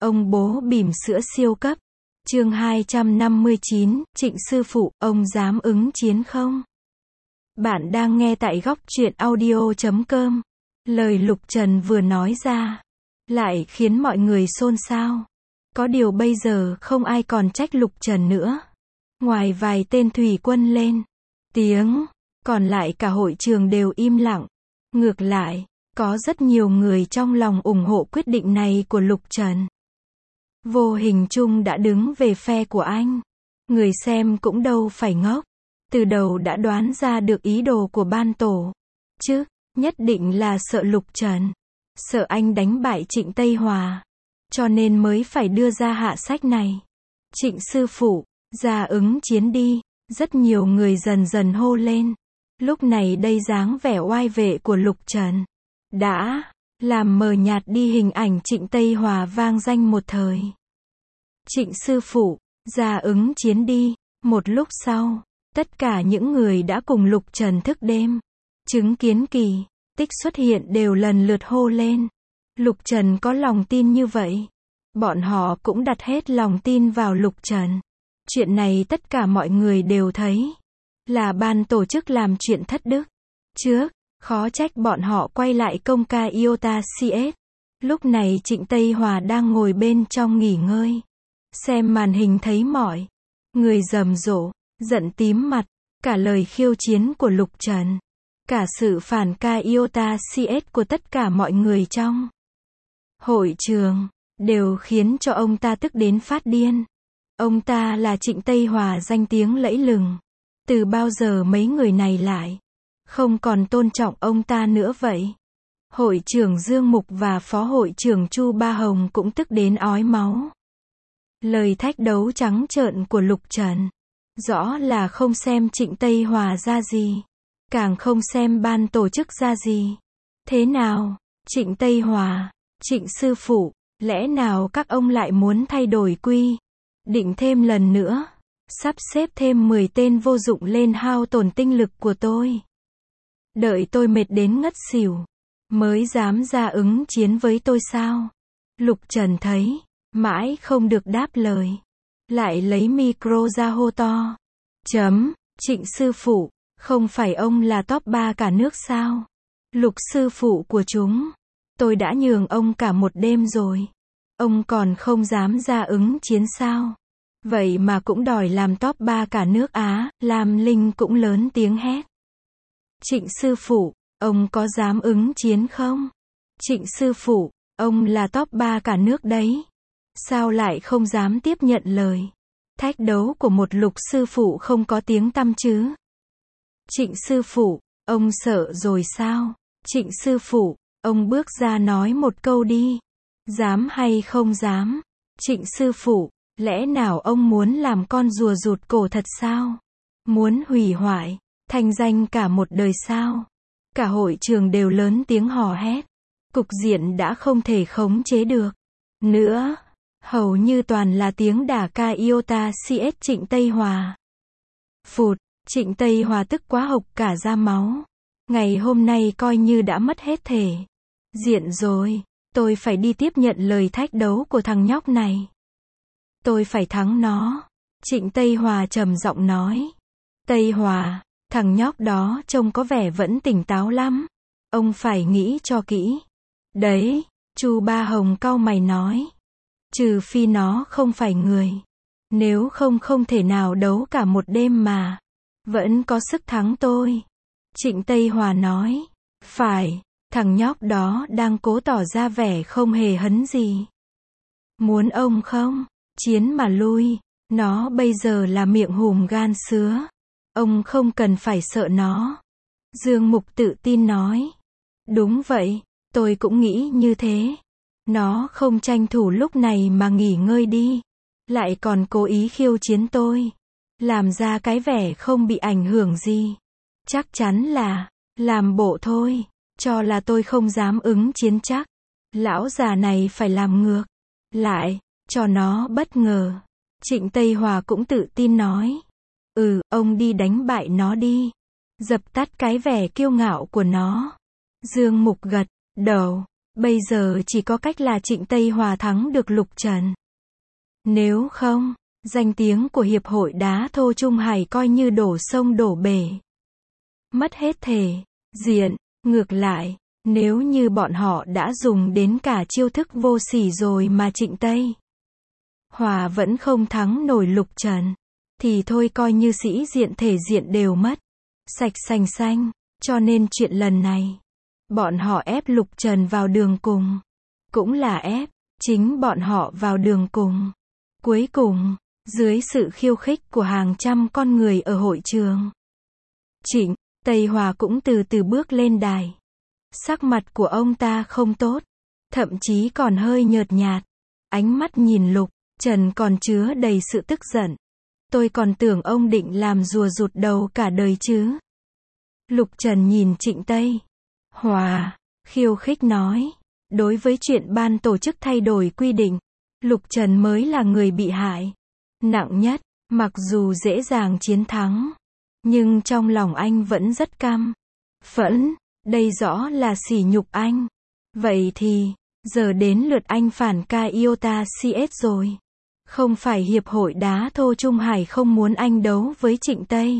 Ông bố bỉm sữa siêu cấp. Chương 259, Trịnh sư phụ, ông dám ứng chiến không? Bạn đang nghe tại góc truyện audio.com. Lời Lục Trần vừa nói ra, lại khiến mọi người xôn xao. Có điều bây giờ không ai còn trách Lục Trần nữa. Ngoài vài tên thủy quân lên tiếng, còn lại cả hội trường đều im lặng. Ngược lại, có rất nhiều người trong lòng ủng hộ quyết định này của Lục Trần. Vô hình chung đã đứng về phe của anh. Người xem cũng đâu phải ngốc. Từ đầu đã đoán ra được ý đồ của ban tổ. Chứ, nhất định là sợ Lục Trần. Sợ anh đánh bại Trịnh Tây Hòa. Cho nên mới phải đưa ra hạ sách này. Trịnh sư phụ, ra ứng chiến đi. Rất nhiều người dần dần hô lên. Lúc này đây dáng vẻ oai vệ của Lục Trần đã làm mờ nhạt đi hình ảnh Trịnh Tây Hòa vang danh một thời. Trịnh sư phụ, ra ứng chiến đi. Một lúc sau, tất cả những người đã cùng Lục Trần thức đêm, chứng kiến kỳ tích xuất hiện đều lần lượt hô lên. Lục Trần có lòng tin như vậy. Bọn họ cũng đặt hết lòng tin vào Lục Trần. Chuyện này tất cả mọi người đều thấy là ban tổ chức làm chuyện thất đức. Trước, khó trách bọn họ quay lại công ca Iota CS. Lúc này Trịnh Tây Hòa đang ngồi bên trong nghỉ ngơi. Xem màn hình thấy mọi người rầm rộ, giận tím mặt. Cả lời khiêu chiến của Lục Trần, cả sự phản ca Iota CS của tất cả mọi người trong hội trường, đều khiến cho ông ta tức đến phát điên. Ông ta là Trịnh Tây Hòa danh tiếng lẫy lừng. Từ bao giờ mấy người này lại không còn tôn trọng ông ta nữa vậy? Hội trưởng Dương Mục và phó hội trưởng Chu Ba Hồng cũng tức đến ói máu. Lời thách đấu trắng trợn của Lục Trần, rõ là không xem Trịnh Tây Hòa ra gì, càng không xem ban tổ chức ra gì. Thế nào, Trịnh Tây Hòa, Trịnh sư phụ, lẽ nào các ông lại muốn thay đổi quy định thêm lần nữa? Sắp xếp thêm 10 tên vô dụng lên hao tổn tinh lực của tôi. Đợi tôi mệt đến ngất xỉu, mới dám ra ứng chiến với tôi sao? Lục Trần thấy, mãi không được đáp lời. Lại lấy micro ra hô to. Trịnh sư phụ, không phải ông là top 3 cả nước sao? Lục sư phụ của chúng, tôi đã nhường ông cả một đêm rồi. Ông còn không dám ra ứng chiến sao? Vậy mà cũng đòi làm top 3 cả nước Á. Lam Linh cũng lớn tiếng hét. Trịnh sư phụ, ông có dám ứng chiến không? Trịnh sư phụ, ông là top 3 cả nước đấy. Sao lại không dám tiếp nhận lời thách đấu của một Lục sư phụ không có tiếng tăm chứ? Trịnh sư phụ, ông sợ rồi sao? Trịnh sư phụ, ông bước ra nói một câu đi. Dám hay không dám? Trịnh sư phụ, lẽ nào ông muốn làm con rùa rụt cổ thật sao? Muốn hủy hoại thanh danh cả một đời sao? Cả hội trường đều lớn tiếng hò hét. Cục diện đã không thể khống chế được nữa. Hầu như toàn là tiếng đả ca Iota CS Trịnh Tây Hòa. Phụt, Trịnh Tây Hòa tức quá hộc cả ra máu. Ngày hôm nay coi như đã mất hết thể diện rồi. Tôi phải đi tiếp nhận lời thách đấu của thằng nhóc này. Tôi phải thắng nó. Trịnh Tây Hòa trầm giọng nói. Tây Hòa, thằng nhóc đó trông có vẻ vẫn tỉnh táo lắm. Ông phải nghĩ cho kỹ. Đấy, Chu Ba Hồng cau mày nói. Trừ phi nó không phải người. Nếu không không thể nào đấu cả một đêm mà vẫn có sức thắng tôi. Trịnh Tây Hòa nói. Phải, thằng nhóc đó đang cố tỏ ra vẻ không hề hấn gì. Muốn ông không? Chiến mà lui. Nó bây giờ là miệng hùm gan sứa. Ông không cần phải sợ nó. Dương Mục tự tin nói. Đúng vậy, tôi cũng nghĩ như thế. Nó không tranh thủ lúc này mà nghỉ ngơi đi. Lại còn cố ý khiêu chiến tôi. Làm ra cái vẻ không bị ảnh hưởng gì. Chắc chắn là làm bộ thôi. Cho là tôi không dám ứng chiến chắc. Lão già này phải làm ngược lại, cho nó bất ngờ. Trịnh Tây Hòa cũng tự tin nói. Ông đi đánh bại nó đi. Dập tắt cái vẻ kiêu ngạo của nó. Dương Mục gật đầu. Bây giờ chỉ có cách là Trịnh Tây Hòa thắng được Lục Trần. Nếu không, danh tiếng của Hiệp hội Đá Thô Trung Hải coi như đổ sông đổ bể. Mất hết thể diện. Ngược lại, nếu như bọn họ đã dùng đến cả chiêu thức vô sỉ rồi mà Trịnh Tây Hòa vẫn không thắng nổi Lục Trần, thì thôi coi như sĩ diện thể diện đều mất. Sạch sành xanh. Cho nên chuyện lần này, bọn họ ép Lục Trần vào đường cùng. Cũng là ép chính bọn họ vào đường cùng. Cuối cùng, dưới sự khiêu khích của hàng trăm con người ở hội trường, Trịnh Tây Hòa cũng từ từ bước lên đài. Sắc mặt của ông ta không tốt, thậm chí còn hơi nhợt nhạt. Ánh mắt nhìn Lục Trần còn chứa đầy sự tức giận. Tôi còn tưởng ông định làm rùa rụt đầu cả đời chứ. Lục Trần nhìn Trịnh Tây Hòa, khiêu khích nói. Đối với chuyện ban tổ chức thay đổi quy định, Lục Trần mới là người bị hại nặng nhất. Mặc dù dễ dàng chiến thắng, nhưng trong lòng anh vẫn rất căm phẫn. Đây rõ là sỉ nhục anh. Vậy thì, giờ đến lượt anh phản ca Iota CS rồi. Không phải Hiệp hội Đá Thô Trung Hải không muốn anh đấu với Trịnh Tây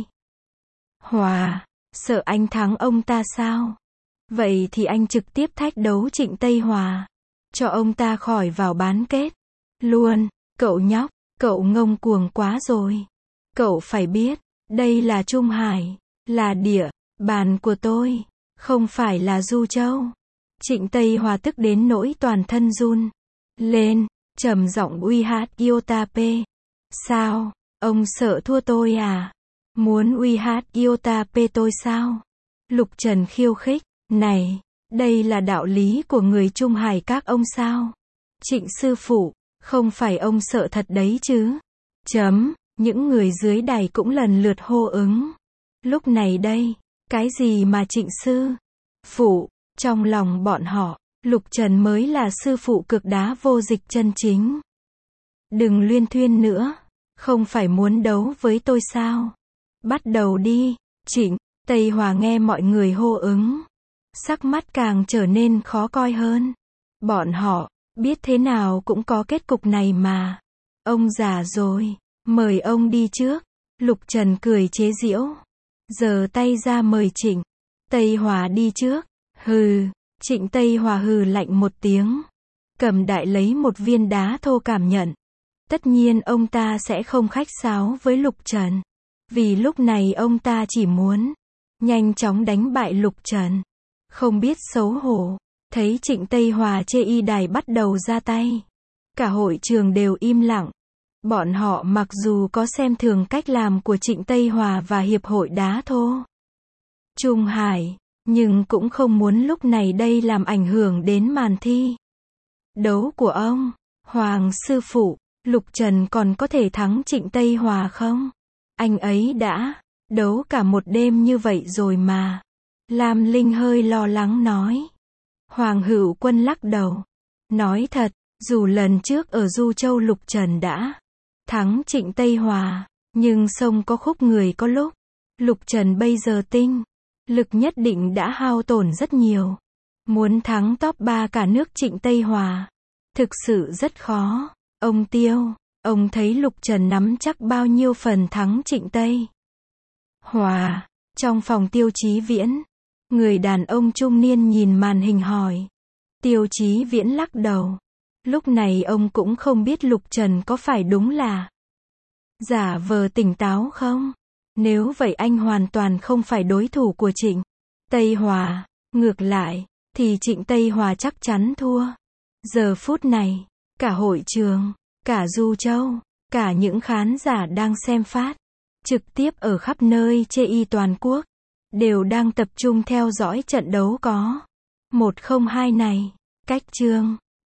Hòa, sợ anh thắng ông ta sao? Vậy thì anh trực tiếp thách đấu Trịnh Tây Hòa, cho ông ta khỏi vào bán kết luôn. Cậu nhóc, cậu ngông cuồng quá rồi. Cậu phải biết, đây là Trung Hải, là địa bàn của tôi, không phải là Du Châu. Trịnh Tây Hòa tức đến nỗi toàn thân run lên, trầm giọng uy hát Iota P. Sao? Ông sợ thua tôi à? Muốn uy hát Iota P tôi sao? Lục Trần khiêu khích. Này, đây là đạo lý của người Trung Hải các ông sao? Trịnh sư phụ, không phải ông sợ thật đấy chứ? Những người dưới đài cũng lần lượt hô ứng. Lúc này đây, cái gì mà Trịnh sư phụ? Trong lòng bọn họ, Lục Trần mới là sư phụ cực đá vô dịch chân chính. Đừng luyên thuyên nữa. Không phải muốn đấu với tôi sao? Bắt đầu đi. Trịnh Tây Hòa nghe mọi người hô ứng, sắc mắt càng trở nên khó coi hơn. Bọn họ biết thế nào cũng có kết cục này mà. Ông già rồi, mời ông đi trước. Lục Trần cười chế giễu, giơ tay ra mời Trịnh Tây Hòa đi trước. Hừ. Trịnh Tây Hòa hừ lạnh một tiếng, cầm đại lấy một viên đá thô cảm nhận. Tất nhiên ông ta sẽ không khách sáo với Lục Trần, vì lúc này ông ta chỉ muốn nhanh chóng đánh bại Lục Trần. Không biết xấu hổ, thấy Trịnh Tây Hòa chê y đài bắt đầu ra tay, cả hội trường đều im lặng. Bọn họ mặc dù có xem thường cách làm của Trịnh Tây Hòa và Hiệp hội Đá Thô Trung Hải, nhưng cũng không muốn lúc này đây làm ảnh hưởng đến màn thi đấu của ông. Hoàng sư phụ, Lục Trần còn có thể thắng Trịnh Tây Hòa không? Anh ấy đã đấu cả một đêm như vậy rồi mà. Lam Linh hơi lo lắng nói. Hoàng Hữu Quân lắc đầu, nói thật, dù lần trước ở Du Châu Lục Trần đã thắng Trịnh Tây Hòa, nhưng sông có khúc người có lúc. Lục Trần bây giờ tinh lực nhất định đã hao tổn rất nhiều. Muốn thắng top 3 cả nước Trịnh Tây Hòa, thực sự rất khó. Ông Tiêu, ông thấy Lục Trần nắm chắc bao nhiêu phần thắng Trịnh Tây Hòa? Trong phòng Tiêu Chí Viễn, người đàn ông trung niên nhìn màn hình hỏi. Tiêu Chí Viễn lắc đầu. Lúc này ông cũng không biết Lục Trần có phải đúng là giả vờ tỉnh táo không? Nếu vậy anh hoàn toàn không phải đối thủ của Trịnh Tây Hòa. Ngược lại, thì Trịnh Tây Hòa chắc chắn thua. Giờ phút này, cả hội trường, cả Du Châu, cả những khán giả đang xem phát trực tiếp ở khắp nơi chê y toàn quốc, đều đang tập trung theo dõi trận đấu có 102 này. Cách chương